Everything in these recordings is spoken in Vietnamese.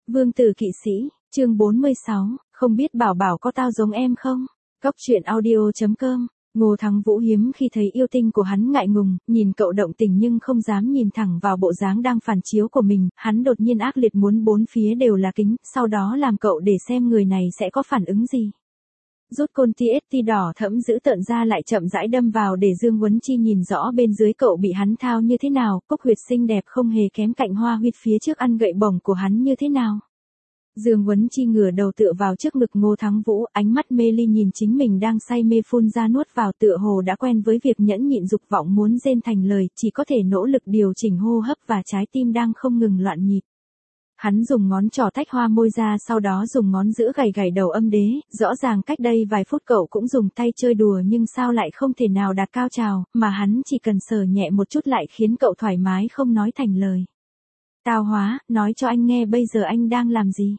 Vương tử kỵ sĩ, chương 46, không biết bảo bảo có tao giống em không? Cóc truyện audio.com. Ngô Thắng Vũ hiếm khi thấy yêu tinh của hắn ngại ngùng, nhìn cậu động tình nhưng không dám nhìn thẳng vào bộ dáng đang phản chiếu của mình, hắn đột nhiên ác liệt muốn bốn phía đều là kính, sau đó làm cậu để xem người này sẽ có phản ứng gì. Rút côn TST đỏ thẫm giữ tợn ra lại chậm rãi đâm vào để Dương Huấn Chi nhìn rõ bên dưới cậu bị hắn thao như thế nào, cúc huyệt xinh đẹp không hề kém cạnh hoa huyệt phía trước ăn gậy bổng của hắn như thế nào. Dương Huấn Chi ngửa đầu tựa vào trước ngực Ngô Thắng Vũ, ánh mắt mê ly nhìn chính mình đang say mê phun ra nuốt vào tựa hồ đã quen với việc nhẫn nhịn dục vọng muốn rên thành lời, chỉ có thể nỗ lực điều chỉnh hô hấp và trái tim đang không ngừng loạn nhịp. Hắn dùng ngón trỏ tách hoa môi ra sau đó dùng ngón giữa gảy gảy đầu âm đế, rõ ràng cách đây vài phút cậu cũng dùng tay chơi đùa nhưng sao lại không thể nào đạt cao trào, mà hắn chỉ cần sờ nhẹ một chút lại khiến cậu thoải mái không nói thành lời. Tao hóa, nói cho anh nghe bây giờ anh đang làm gì?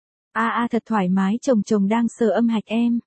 Thật thoải mái, chồng đang sờ âm hạch em.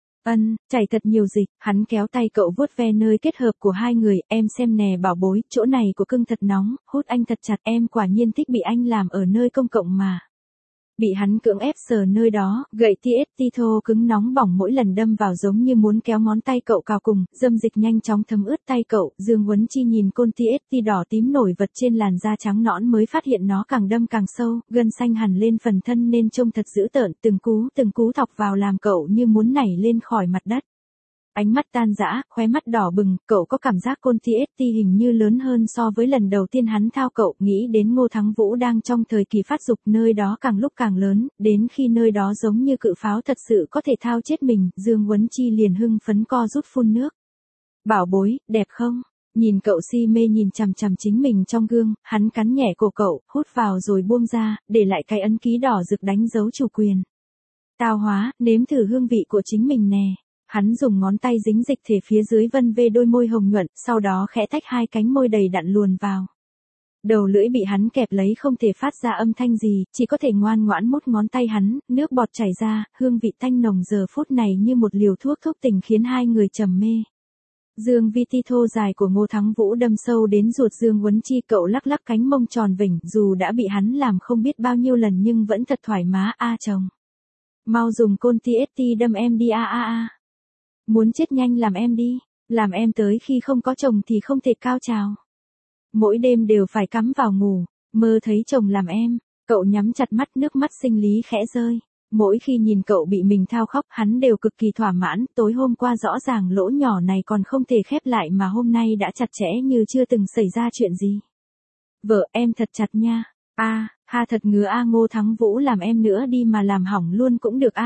Chảy thật nhiều dịch, hắn kéo tay cậu vuốt ve nơi kết hợp của hai người, em xem nè bảo bối, chỗ này của cưng thật nóng, hút anh thật chặt, em quả nhiên thích bị anh làm ở nơi công cộng mà. Bị hắn cưỡng ép sờ nơi đó, gậy TST thô cứng nóng bỏng mỗi lần đâm vào giống như muốn kéo ngón tay cậu cào cùng, dâm dịch nhanh chóng thấm ướt tay cậu, Dương Huấn Chi nhìn côn TST đỏ tím nổi vật trên làn da trắng nõn mới phát hiện nó càng đâm càng sâu, gân xanh hẳn lên phần thân nên trông thật dữ tợn, từng cú thọc vào làm cậu như muốn nảy lên khỏi mặt đất. Ánh mắt tan rã, khóe mắt đỏ bừng, cậu có cảm giác côn TST hình như lớn hơn so với lần đầu tiên hắn thao cậu, nghĩ đến Ngô Thắng Vũ đang trong thời kỳ phát dục nơi đó càng lúc càng lớn, đến khi nơi đó giống như cự pháo thật sự có thể thao chết mình, Dương Huấn Chi liền hưng phấn co rút phun nước. Bảo bối, đẹp không? Nhìn cậu si mê nhìn chằm chằm chính mình trong gương, hắn cắn nhẹ cổ cậu, hút vào rồi buông ra, để lại cái ấn ký đỏ rực đánh dấu chủ quyền. Tao hóa, nếm thử hương vị của chính mình nè. Hắn dùng ngón tay dính dịch thể phía dưới vân vê đôi môi hồng nhuận, sau đó khẽ tách hai cánh môi đầy đặn luồn vào. Đầu lưỡi bị hắn kẹp lấy không thể phát ra âm thanh gì, chỉ có thể ngoan ngoãn mút ngón tay hắn, nước bọt chảy ra, hương vị tanh nồng giờ phút này như một liều thuốc thúc tình khiến hai người trầm mê. Dương vi ti thô dài của Ngô Thắng Vũ đâm sâu đến ruột Dương Huấn Chi, cậu lắc lắc cánh mông tròn vỉnh, dù đã bị hắn làm không biết bao nhiêu lần nhưng vẫn thật thoải mái. Chồng. Mau dùng côn TST đâm em đi Muốn chết nhanh làm em đi, làm em tới khi không có chồng thì không thể cao trào. Mỗi đêm đều phải cắm vào ngủ, mơ thấy chồng làm em, cậu nhắm chặt mắt nước mắt sinh lý khẽ rơi. Mỗi khi nhìn cậu bị mình thao khóc hắn đều cực kỳ thỏa mãn, tối hôm qua rõ ràng lỗ nhỏ này còn không thể khép lại mà hôm nay đã chặt chẽ như chưa từng xảy ra chuyện gì. Vợ em thật chặt nha, thật ngứa Ngô Thắng Vũ làm em nữa đi mà làm hỏng luôn cũng được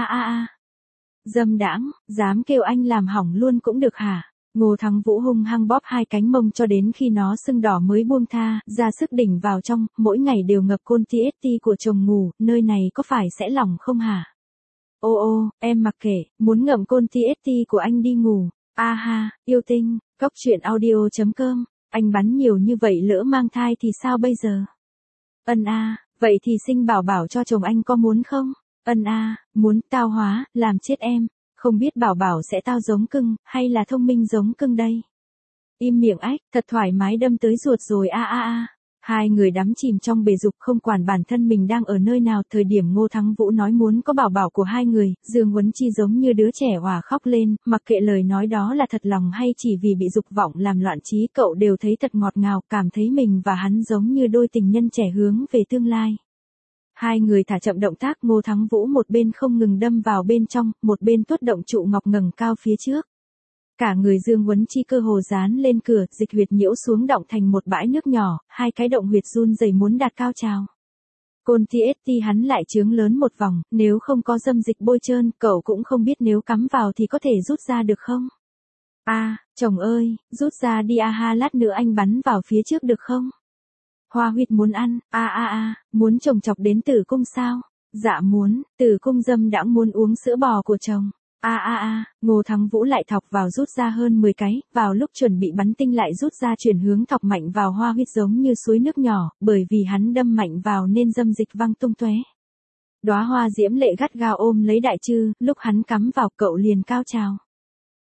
Dâm đãng, dám kêu anh làm hỏng luôn cũng được hả? Ngô Thắng Vũ hung hăng bóp hai cánh mông cho đến khi nó sưng đỏ mới buông tha, ra sức đỉnh vào trong, mỗi ngày đều ngập côn TST của chồng ngủ, nơi này có phải sẽ lỏng không hả? Em mặc kệ, muốn ngậm côn TST của anh đi ngủ. Yêu tinh, cóc truyện audio.com, anh bắn nhiều như vậy lỡ mang thai thì sao bây giờ? Vậy thì sinh bảo bảo cho chồng anh có muốn không? Muốn. Tao hóa, làm chết em, không biết bảo bảo sẽ tao giống cưng, hay là thông minh giống cưng đây? Im miệng ách, thật thoải mái đâm tới ruột rồi Hai người đắm chìm trong bể dục không quản bản thân mình đang ở nơi nào. Thời điểm Ngô Thắng Vũ nói muốn có bảo bảo của hai người, Dương Huấn Chi giống như đứa trẻ òa khóc lên, mặc kệ lời nói đó là thật lòng hay chỉ vì bị dục vọng làm loạn trí, cậu đều thấy thật ngọt ngào, cảm thấy mình và hắn giống như đôi tình nhân trẻ hướng về tương lai. Hai người thả chậm động tác, Ngô Thắng Vũ một bên không ngừng đâm vào bên trong, một bên tuốt động trụ ngọc ngẩng cao phía trước. Cả người Dương Huấn Chi cơ hồ dán lên cửa, dịch huyệt nhiễu xuống động thành một bãi nước nhỏ, hai cái động huyệt run rẩy muốn đạt cao trào. Côn TST hắn lại trướng lớn một vòng, nếu không có dâm dịch bôi trơn, cậu cũng không biết nếu cắm vào thì có thể rút ra được không? Chồng ơi, rút ra đi lát nữa anh bắn vào phía trước được không? Hoa huyệt muốn ăn, muốn chồng chọc đến tử cung sao? Dạ muốn, tử cung dâm đãng muốn uống sữa bò của chồng. Ngô Thắng Vũ lại thọc vào rút ra hơn 10 cái, vào lúc chuẩn bị bắn tinh lại rút ra chuyển hướng thọc mạnh vào hoa huyệt giống như suối nước nhỏ, bởi vì hắn đâm mạnh vào nên dâm dịch văng tung tóe. Đóa hoa diễm lệ gắt gao ôm lấy đại trư, lúc hắn cắm vào cậu liền cao trào.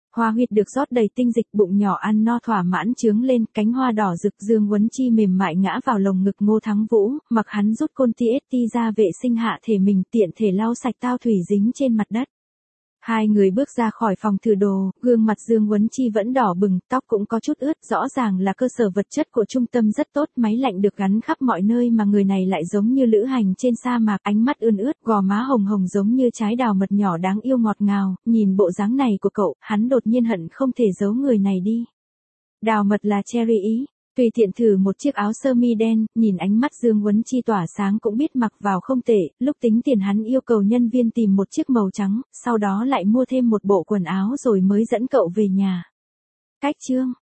Hoa huyệt được rót đầy tinh dịch, bụng nhỏ ăn no thỏa mãn trướng lên, cánh hoa đỏ rực. Dương Huấn Chi mềm mại ngã vào lồng ngực Ngô Thắng Vũ, mặc hắn rút côn TST ra vệ sinh hạ thể mình, tiện thể lau sạch tao thủy dính trên mặt đất. Hai người bước ra khỏi phòng thử đồ, gương mặt Dương Huấn Chi vẫn đỏ bừng, tóc cũng có chút ướt, rõ ràng là cơ sở vật chất của trung tâm rất tốt, máy lạnh được gắn khắp mọi nơi mà người này lại giống như lữ hành trên sa mạc, ánh mắt ươn ướt, gò má hồng hồng giống như trái đào mật nhỏ đáng yêu ngọt ngào, nhìn bộ dáng này của cậu, hắn đột nhiên hận không thể giấu người này đi. Đào mật là cherry ý. Tùy tiện thử một chiếc áo sơ mi đen, nhìn ánh mắt Dương Huấn Chi tỏa sáng cũng biết mặc vào không tệ, lúc tính tiền hắn yêu cầu nhân viên tìm một chiếc màu trắng, sau đó lại mua thêm một bộ quần áo rồi mới dẫn cậu về nhà. Cách chương